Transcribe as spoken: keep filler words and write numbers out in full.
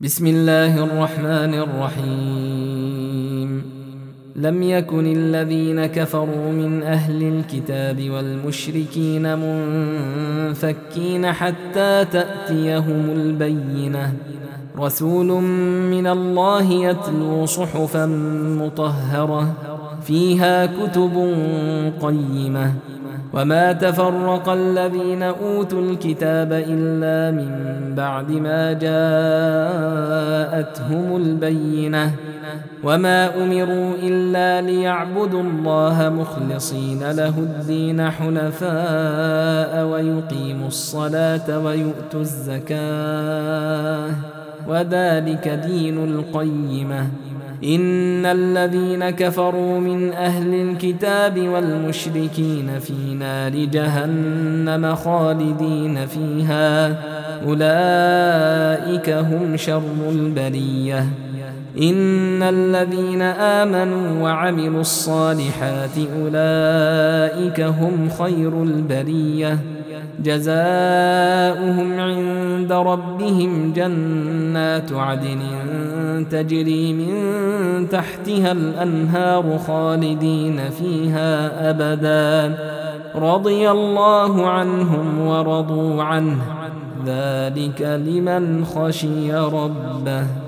بسم الله الرحمن الرحيم لم يكن الذين كفروا من أهل الكتاب والمشركين منفكين حتى تأتيهم البينة رسول من الله يتلو صحفا مطهرة فيها كتب قيمة وما تفرق الذين أوتوا الكتاب إلا من بعد ما جاءتهم البينة وما أمروا إلا ليعبدوا الله مخلصين له الدين حنفاء ويقيموا الصلاة ويؤتوا الزكاة وذلك دين القيمة إن الذين كفروا من أهل الكتاب والمشركين في نار جهنم خالدين فيها أولئك هم شر البرية إن الذين آمنوا وعملوا الصالحات أولئك هم خير البرية جزاؤهم عند ربهم جنات عدن تجري من تحتها الأنهار خالدين فيها أبدا رضي الله عنهم ورضوا عنه ذلك لمن خشي ربه.